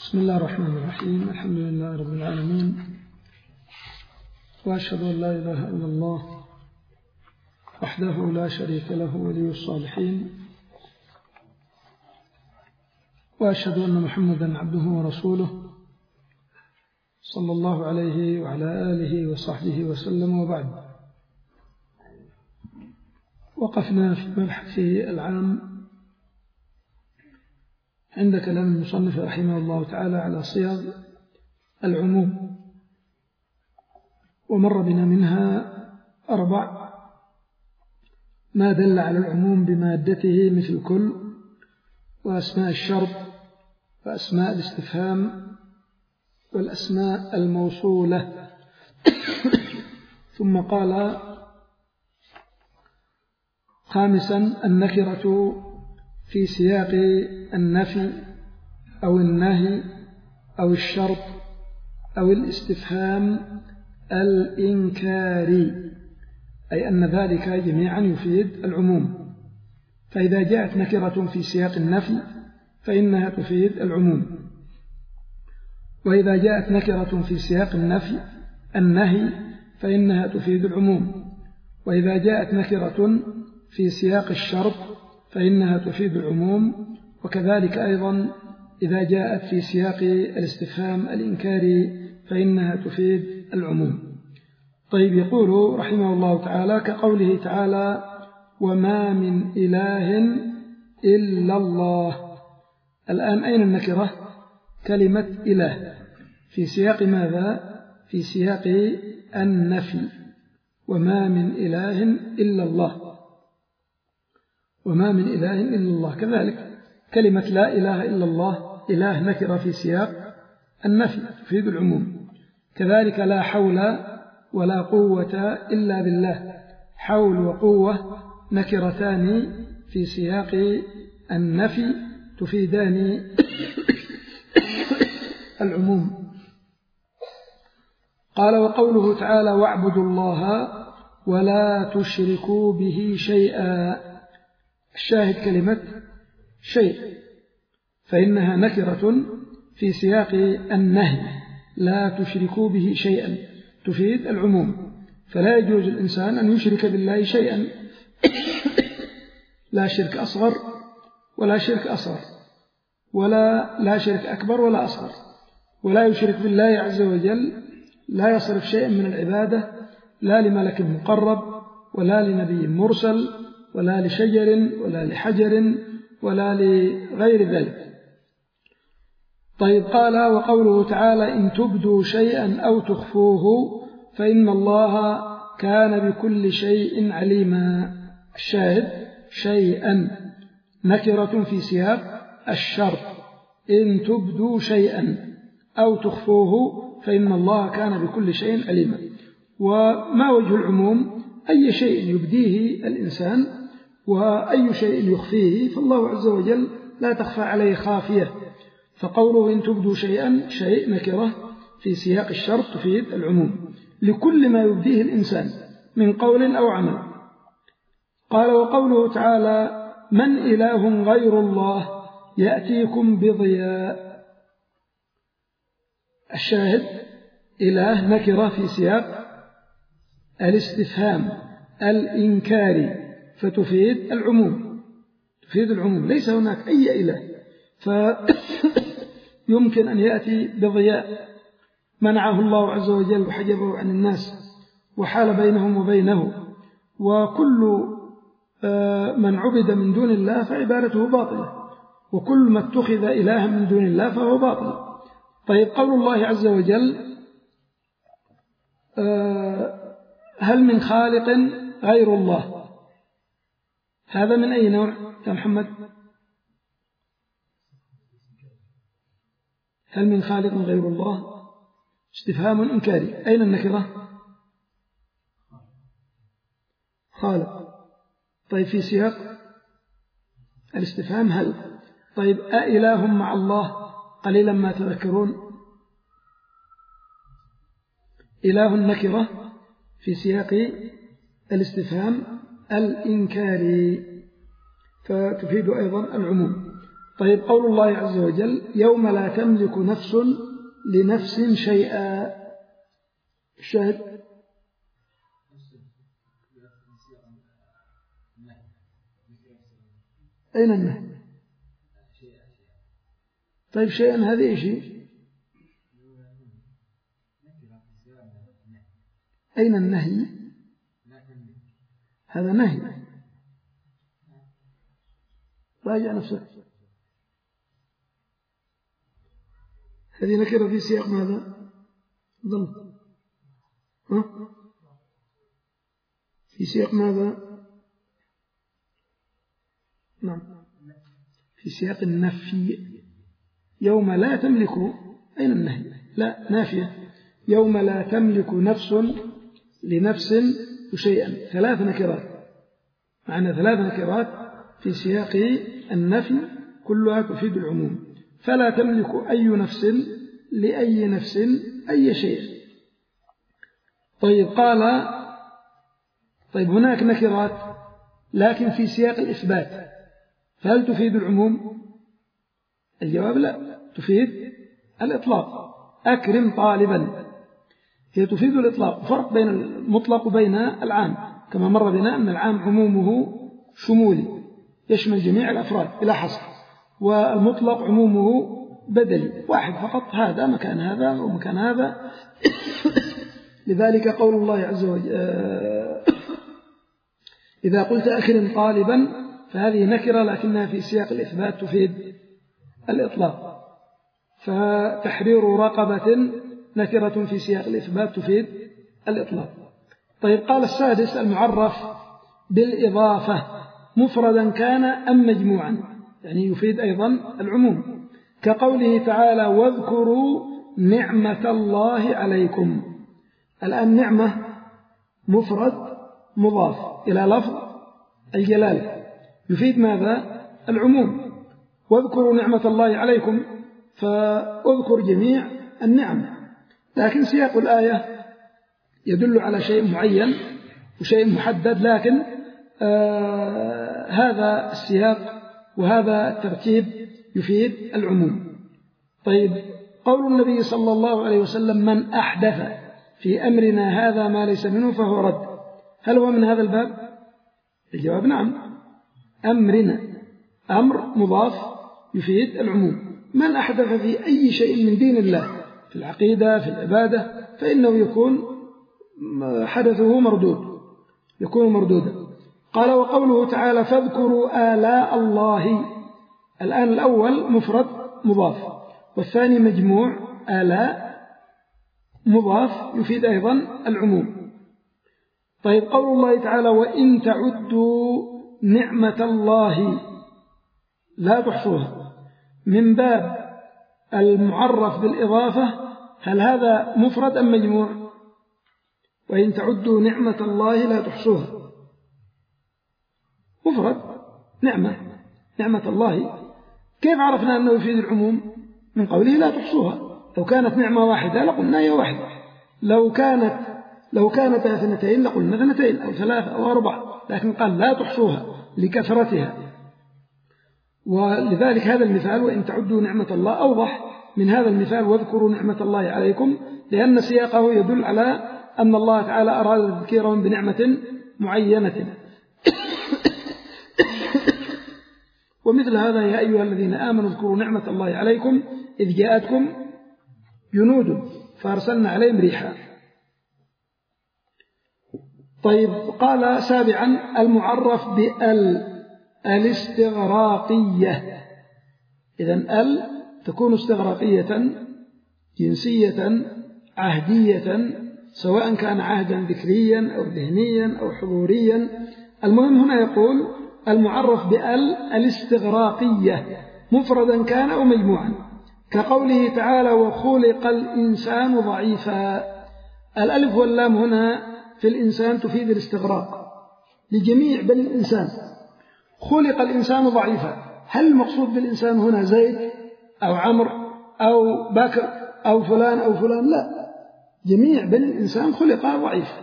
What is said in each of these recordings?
بسم الله الرحمن الرحيم. الحمد لله رب العالمين، وأشهد أن لا إله إلا الله وحده لا شريك له ولي الصالحين، وأشهد أن محمدا عبده ورسوله صلى الله عليه وعلى آله وصحبه وسلم. وبعد، وقفنا في مبحث العام عند كلام المصنف رحمه الله تعالى على صيغ العموم، ومر بنا منها 4: ما دل على العموم بمادته مثل كل، وأسماء الشرط، وأسماء الاستفهام، والأسماء الموصولة. ثم قال: خامسا: النكرة في سياق النفي أو النهي أو الشرط أو الاستفهام الإنكاري، أي أن ذلك جميعا يفيد العموم. فإذا جاءت نكرة في سياق النفي فإنها تفيد العموم، وإذا جاءت نكرة في سياق النهي فإنها تفيد العموم، وإذا جاءت نكرة في سياق الشرط فإنها تفيد العموم، وكذلك أيضا إذا جاءت في سياق الاستفهام الإنكاري فإنها تفيد العموم. طيب، يقول رحمه الله تعالى كقوله تعالى: وما من إله إلا الله. الآن أين النكرة؟ كلمة إله في سياق ماذا؟ في سياق النفي. وما من إله إلا الله، وما من إله إلا الله. كذلك كلمة لا إله إلا الله، إله نكرة في سياق النفي تفيد العموم. كذلك لا حول ولا قوة إلا بالله، حول وقوة نكرتان في سياق النفي تفيدان العموم. قال: وقوله تعالى: واعبدوا الله ولا تشركوا به شيئا. الشاهد كلمة شيء، فإنها نكرة في سياق النهي، لا تشركوا به شيئا، تفيد العموم. فلا يجوز الإنسان أن يشرك بالله شيئا، لا شرك أصغر ولا شرك أصغر، لا شرك أكبر ولا أصغر، ولا يشرك بالله عز وجل، لا يصرف شيئا من العبادة، لا لملك مقرب ولا لنبي مرسل ولا لشجر ولا لحجر ولا لغير ذلك. طيب، قال: وقوله تعالى: إن تبدوا شيئا أو تخفوه فإن الله كان بكل شيء عليما. الشاهد شيئا نكرة في سياق الشرط، إن تبدوا شيئا أو تخفوه فإن الله كان بكل شيء عليما. وما وجه العموم؟ أي شيء يبديه الإنسان وأي شيء يخفيه، فالله عز وجل لا تخفى عليه خافية. فقوله إن تبدوا شيئا، شيء نكرة في سياق الشرط تفيد العموم لكل ما يبديه الإنسان من قول أو عمل. قال: وقوله تعالى: من إله غير الله يأتيكم بضياء. الشاهد إله نكرة في سياق الاستفهام الإنكاري فتفيد العموم، تفيد العموم. ليس هناك أي إله، فيمكن أن يأتي بضياء منعه الله عز وجل وحجبه عن الناس وحال بينهم وبينه، وكل من عبد من دون الله فعبادته باطلة، وكل ما اتخذ إلها من دون الله فهو باطل. طيب، قول الله عز وجل: هل من خالق غير الله؟ هذا من أي نوع يا محمد؟ هل من خالق غير الله؟ استفهام إنكاري. أين النكرة؟ خالق. طيب، في سياق الاستفهام هل. طيب، أإله مع الله؟ قليلا ما تذكرون. إله النكرة في سياق الاستفهام الإنكاري فتفيد أيضا العموم. طيب قول الله عز وجل يوم لا تملك نفس لنفس شيئا، الشاهد أين النهي؟ طيب شيئا هذه إيش؟ أين النهي؟ هذا نهي، راجع نفسك. هذه نكرة في سياق ماذا؟ ضل في سياق ماذا؟ نعم في سياق النفي. يوم لا تملك، أين النهي؟ لا، نافية. يوم لا تملك نفس لنفس شيئا، 3 نكرات، معنى 3 نكرات في سياق النفي كلها تفيد العموم. فلا تملك أي نفس لأي نفس أي شيء. طيب قال طيب هناك نكرات لكن في سياق الإثبات، فهل تفيد العموم؟ الجواب لا، تفيد الإطلاق. أكرم طالبا هي تفيد الإطلاق، فرق بين المطلق وبين العام، كما مر بنا أن العام عمومه شمولي يشمل جميع الأفراد بلا حصر، والمطلق عمومه بدلي واحد فقط، هذا مكان هذا ومكان هذا. لذلك قول الله عز وجل إذا قلت أكرم طالبا فهذه نكرة لكنها في سياق الإثبات تفيد الإطلاق. فتحرير رقبة نكرة في سياق الإثبات تفيد الإطلاق. طيب قال السادس المعرف بالإضافة مفردا كان أم مجموعا، يعني يفيد أيضا العموم، كقوله تعالى واذكروا نعمة الله عليكم. الآن نعمة مفرد مضاف إلى لفظ الجلالة يفيد ماذا؟ العموم. واذكروا نعمة الله عليكم، فاذكر جميع النعم، لكن سياق الآية يدل على شيء معين وشيء محدد، لكن هذا السياق وهذا الترتيب يفيد العموم. طيب قول النبي صلى الله عليه وسلم من أحدث في أمرنا هذا ما ليس منه فهو رد، هل هو من هذا الباب؟ الجواب نعم. أمرنا أمر مضاف يفيد العموم. من أحدث في أي شيء من دين الله في العقيدة في العبادة فإنه يكون حدثه مردود، يكون مردودا. قال وقوله تعالى فاذكروا آلاء الله، الآن الأول مفرد مضاف والثاني مجموع آلاء مضاف يفيد أيضا العموم. طيب قول الله تعالى وإن تعدوا نعمة الله لا تحصوها، من باب المعرف بالإضافة هل هذا مفرد أم مجموع؟ وإن تعدوا نعمة الله لا تحصوها مفرد، نعمة الله. كيف عرفنا أنه يفيد العموم؟ من قوله لا تحصوها. لو كانت نعمة واحدة لقلنا هي واحدة، لو كانت 2 لقلنا 2 أو 3 أو 4، لكن قال لا تحصوها لكثرتها. ولذلك هذا المثال وإن تعدوا نعمة الله أوضح من هذا المثال واذكروا نعمة الله عليكم، لأن سياقه يدل على أن الله تعالى أراد تذكيرهم بنعمة معينة. ومثل هذا يا أيها الذين آمنوا اذكروا نعمة الله عليكم إذ جاءتكم جنود فأرسلنا عليهم ريحا. طيب قال سابعا المعرف الاستغراقية. إذن تكون استغراقية جنسية عهدية، سواء كان عهدا ذكريا أو ذهنيا أو حضوريا. المهم هنا يقول المعرف الاستغراقية مفردا كان أو مجموعا، كقوله تعالى وخلق الإنسان ضعيفا. الألف واللام هنا في الإنسان تفيد الاستغراق لجميع بني الإنسان. خلق الإنسان ضعيفا، هل المقصود بالإنسان هنا زيد أو عمرو أو بكر أو فلان أو فلان؟ لا، جميع بني الإنسان خلق ضعيفا،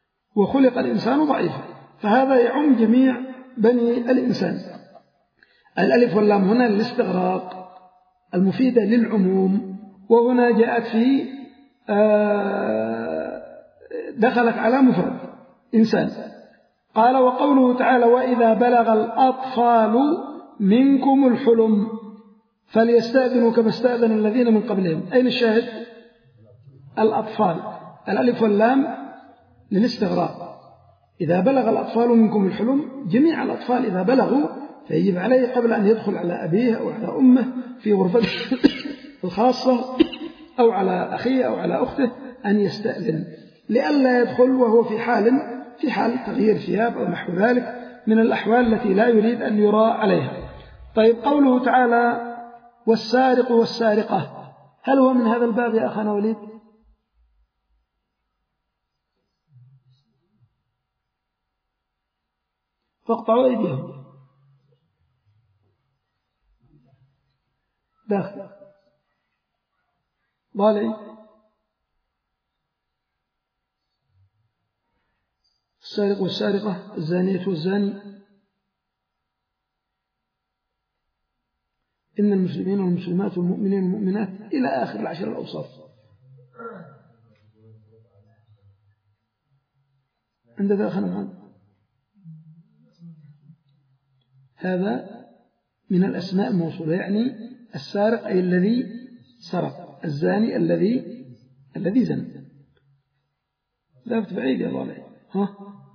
وخلق الإنسان ضعيفا، فهذا يعم جميع بني الإنسان. الألف واللام هنا للاستغراق المفيدة للعموم، وهنا جاءت في دخلت على مفرد إنسان. قال وقوله تعالى وإذا بلغ الأطفال منكم الحلم فليستأذنوا كما استأذن الذين من قبلهم. أين الشاهد؟ الأطفال، الألف واللام للاستغراق. إذا بلغ الأطفال منكم الحلم، جميع الأطفال إذا بلغوا فيجب عليه قبل أن يدخل على أبيه أو على أمه في غرفته الخاصة أو على أخيه أو على أخته أن يستأذن، لئلا يدخل وهو في حال تغيير ثياب أو نحو ذلك من الأحوال التي لا يريد أن يرى عليها. طيب قوله تعالى والسارق والسارقة، هل هو من هذا الباب يا أخانا وليد؟ فاقطعوا أيديهم داخل ضالعي. السارق والسارقة، الزانية والزاني، إن المسلمين والمسلمات والمؤمنين والمؤمنات إلى آخر العشر الأوصاف. عندك أخنا محمد؟ هذا من الأسماء الموصولة، يعني السارق أي الذي سرق، الزاني الذي زنى. ذهبت بعيد يا الله عليك. ها؟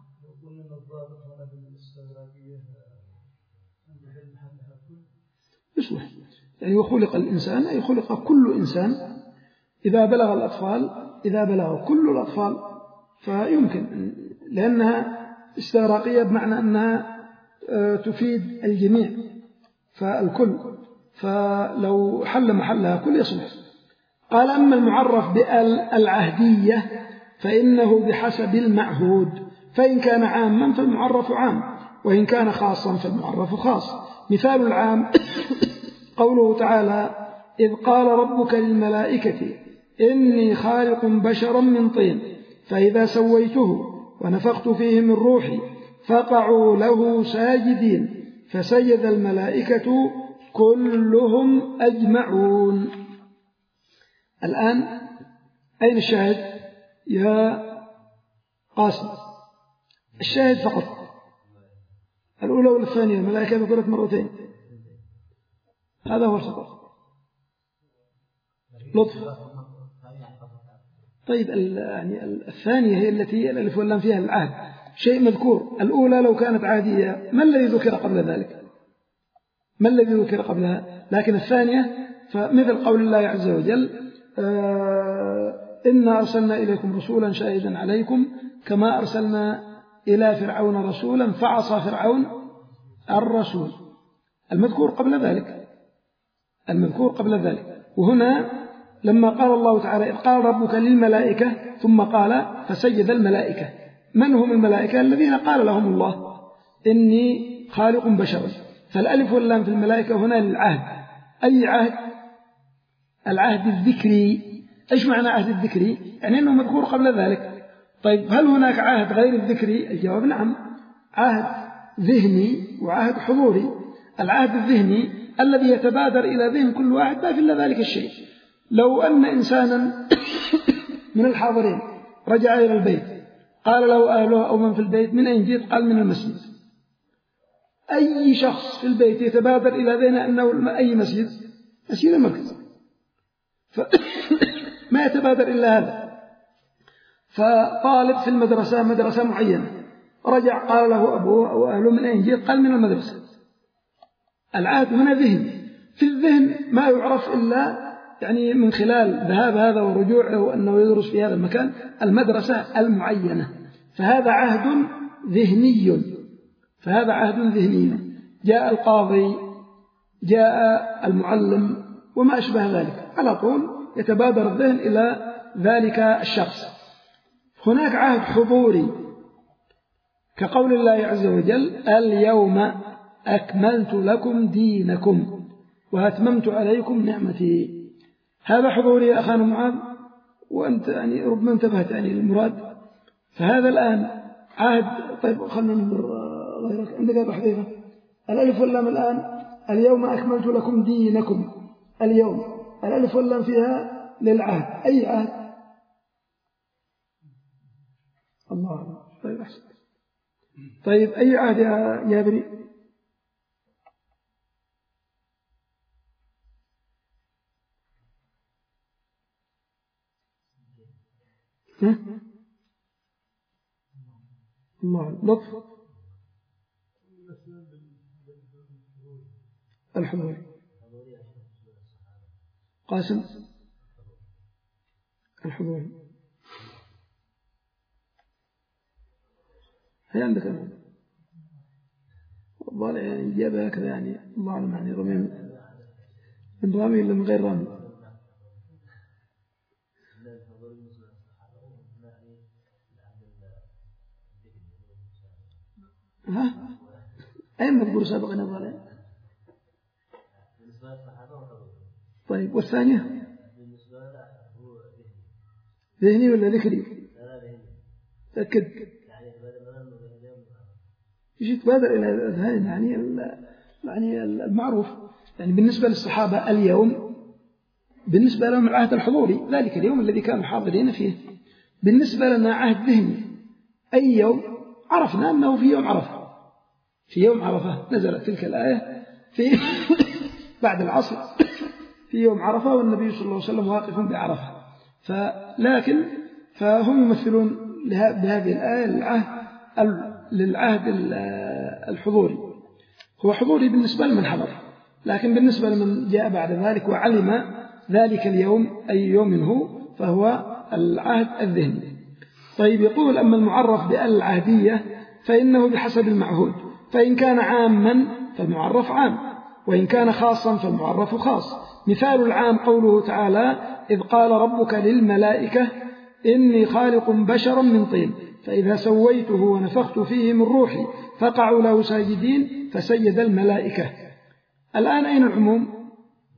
يصلح يعني وخلق الإنسان أي خلق كل إنسان. إذا بلغ الأطفال، إذا بلغ كل الأطفال فيمكن، لأنها استغراقية بمعنى أنها تفيد الجميع فالكل، فلو حل محلها كل يصلح. قال أما المعرف بالعهدية فإنه بحسب المعهود، فإن كان عاما فالمعرف عام، وإن كان خاصا فالمعرف خاص. مثال العام قوله تعالى إذ قال ربك للملائكة إني خالق بشرا من طين فإذا سويته ونفخت فيه من روحي فقعوا له ساجدين فسجد الملائكة كلهم أجمعون. الآن أين الشاهد يا قاسم؟ الشاهد فقط الأولى والثانية، الملائكة ذكرت مرتين، هذا هو الخطأ. لطف. طيب يعني الثانية هي التي الألف واللام فيها العهد، شيء مذكور. الأولى لو كانت عادية ما الذي ذكر قبل ذلك؟ ما الذي ذكر قبلها؟ لكن الثانية فمثل قول الله عز وجل إنا أرسلنا إليكم رسولا شاهدا عليكم كما أرسلنا إلى فرعون رسولا فعصى فرعون الرسول. المذكور قبل ذلك. وهنا لما قال الله تعالى إذ قال ربك للملائكة ثم قال فسجد الملائكة، من هم الملائكة؟ الذين قال لهم الله إني خالق بشرا. فالألف واللام في الملائكة هنا للعهد. أي عهد؟ العهد الذكري. إيش معنى عهد الذكري؟ يعني أنه مذكور قبل ذلك. طيب هل هناك عهد غير الذكري؟ الجواب نعم، عهد ذهني وعهد حضوري. العهد الذهني الذي يتبادر إلى ذهن كل واحد ما في إلا ذلك الشيء. لو أن إنسانا من الحاضرين رجع إلى البيت قال له أهله أو من في البيت من أين جئت؟ قال من المسجد. أي شخص في البيت يتبادر إلى ذهنه أنه أي مسجد المركز، ما يتبادر إلا هذا. فطالب في المدرسة مدرسة معينة رجع قال له أبوه أو أهله من أين جئت؟ قال من المدرسة. العهد هنا ذهن، في الذهن ما يعرف إلا يعني من خلال ذهاب هذا ورجوعه أنه يدرس في هذا المكان المدرسة المعينة، فهذا عهد ذهني. جاء القاضي، جاء المعلم وما أشبه ذلك، على طول يتبادر الذهن إلى ذلك الشخص. هناك عهد حضوري كقول الله عز وجل اليوم أكملت لكم دينكم وأتممت عليكم نعمتي. هذا حضوري يا أخانا معاذ، وأنت يعني ربما انتبهت يعني المراد. فهذا الآن عهد. طيب خلنا ننظر غيرك. عندك أبو حذيفة الألف واللام الآن اليوم أكملت لكم دينكم. اليوم الألف واللام فيها للعهد. أي عهد؟ الله. طيب أحسن. طيب أي عهد يا جابري؟ الله. لطف الحضور. قاسم الحضور. هي عندك أنا الظاهر يعني إجابة هكذا يعني الله أعلم يعني رمي من رامي ولا من غير رامي؟ ها؟ أين مذكور سابقا الظاهر؟ طيب والثانية ذهني ولا ذكري؟ تأكد يجي تبادر إلى الأذهان يعني المعروف يعني بالنسبة للصحابة اليوم بالنسبة لهم العهد الحضوري ذلك اليوم الذي كانوا حاضرين فيه. بالنسبة لنا عهد ذهني أي يوم عرفنا أنه في يوم عرفة. في يوم عرفة نزلت تلك الآية في بعد العصر في يوم عرفة والنبي صلى الله عليه وسلم واقف بعرفة. فهم يمثلون بهذه الآية للعهد الحضوري. هو حضوري بالنسبة لمن حضر لكن بالنسبة لمن جاء بعد ذلك وعلم ذلك اليوم أي يوم هو فهو العهد الذهني. طيب يقول أما المعرف بالعهدية فإنه بحسب المعهود فإن كان عاما فالمعرف عام وإن كان خاصا فالمعرف خاص. مثال العام قوله تعالى إذ قال ربك للملائكة إني خالق بشرا من طين فإذا سويته ونفخت فيه من روحي فقعوا له ساجدين فسجد الملائكة. الآن أين العموم؟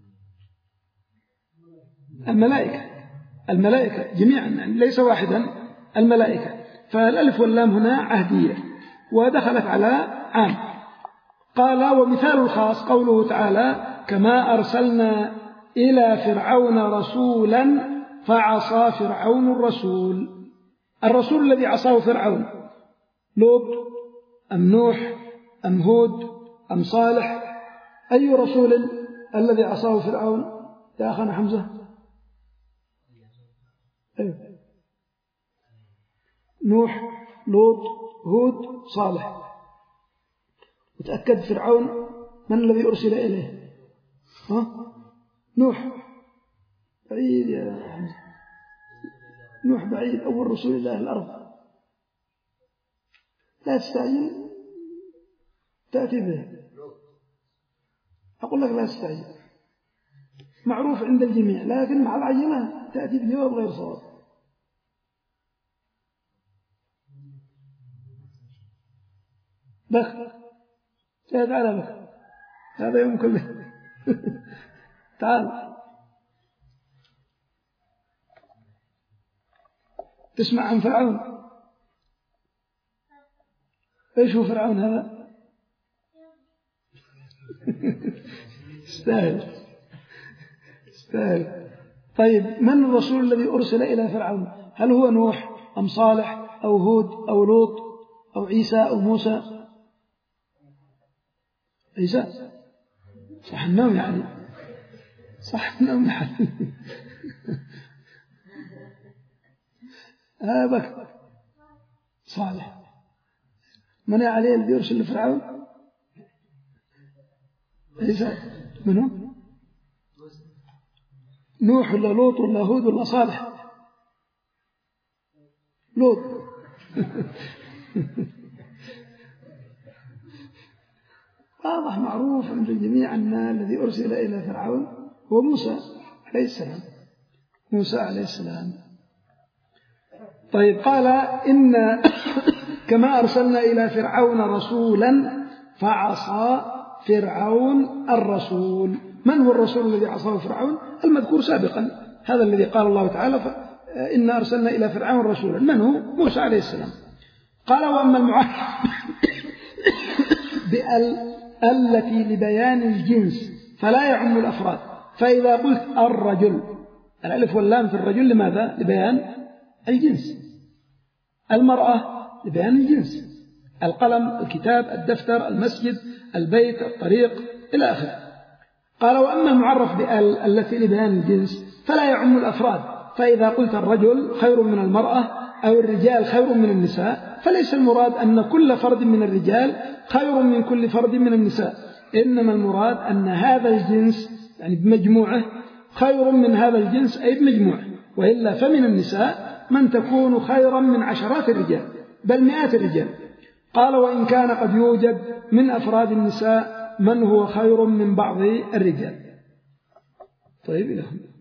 الملائكة جميعا يعني ليس واحدا الملائكة. فالألف واللام هنا عهدية ودخلت على عام. قال ومثال الخاص قوله تعالى كما أرسلنا إلى فرعون رسولا فعصى فرعون الرسول الذي عصاه فرعون لوط أم نوح أم هود أم صالح؟ أي رسول الذي عصاه فرعون يا أخانا حمزة؟ نوح لوط هود صالح. وتأكد فرعون من الذي أرسل إليه؟ نوح. بعيد يا حمزة. نوح بعيد أول رسول الله الأرض. لا تستعجل تأتي به. أقول لك لا تستعجل معروف عند الجميع لكن مع العجلة تأتي بجواب غير صواب. بخ تعال بخ هذا يوم كله تعال تسمع عن فرعون. ايش هو فرعون هذا؟ استاهل. طيب من الرسول الذي أرسل إلى فرعون؟ هل هو نوح أم صالح أو هود أو لوط أو عيسى أو موسى؟ عيسى. صح النوم يعني بك صالح. من عليه الذي يرسل لفرعون؟ عيسى. منه نوح ولا لوط ولا هود ولا صالح؟ لوط. واضح معروف عند الجميع أن الذي أرسل إلى فرعون هو موسى عليه السلام. طيب قال إن كما أرسلنا إلى فرعون رسولا فعصى فرعون الرسول. من هو الرسول الذي عصاه فرعون؟ المذكور سابقا هذا الذي قال الله تعالى إن أرسلنا إلى فرعون رسولا. من هو؟ موسى عليه السلام. قال وأما المعرف التي لبيان الجنس فلا يعم الأفراد. فإذا قلت الرجل، الألف واللام في الرجل لماذا؟ لبيان الجنس. المرأة لبيان الجنس، القلم، الكتاب، الدفتر، المسجد، البيت، الطريق، إلى آخره. قال وأما المعرف بال التي لبيان الجنس فلا يعم الأفراد. فإذا قلت الرجل خير من المرأة أو الرجال خير من النساء فليس المراد أن كل فرد من الرجال خير من كل فرد من النساء، إنما المراد أن هذا الجنس يعني بمجموعه خير من هذا الجنس أي بمجموعه، وإلا فمن النساء من تكون خيرا من عشرات الرجال بل مئات الرجال. قال وإن كان قد يوجد من أفراد النساء من هو خير من بعض الرجال. طيب إلى هنا.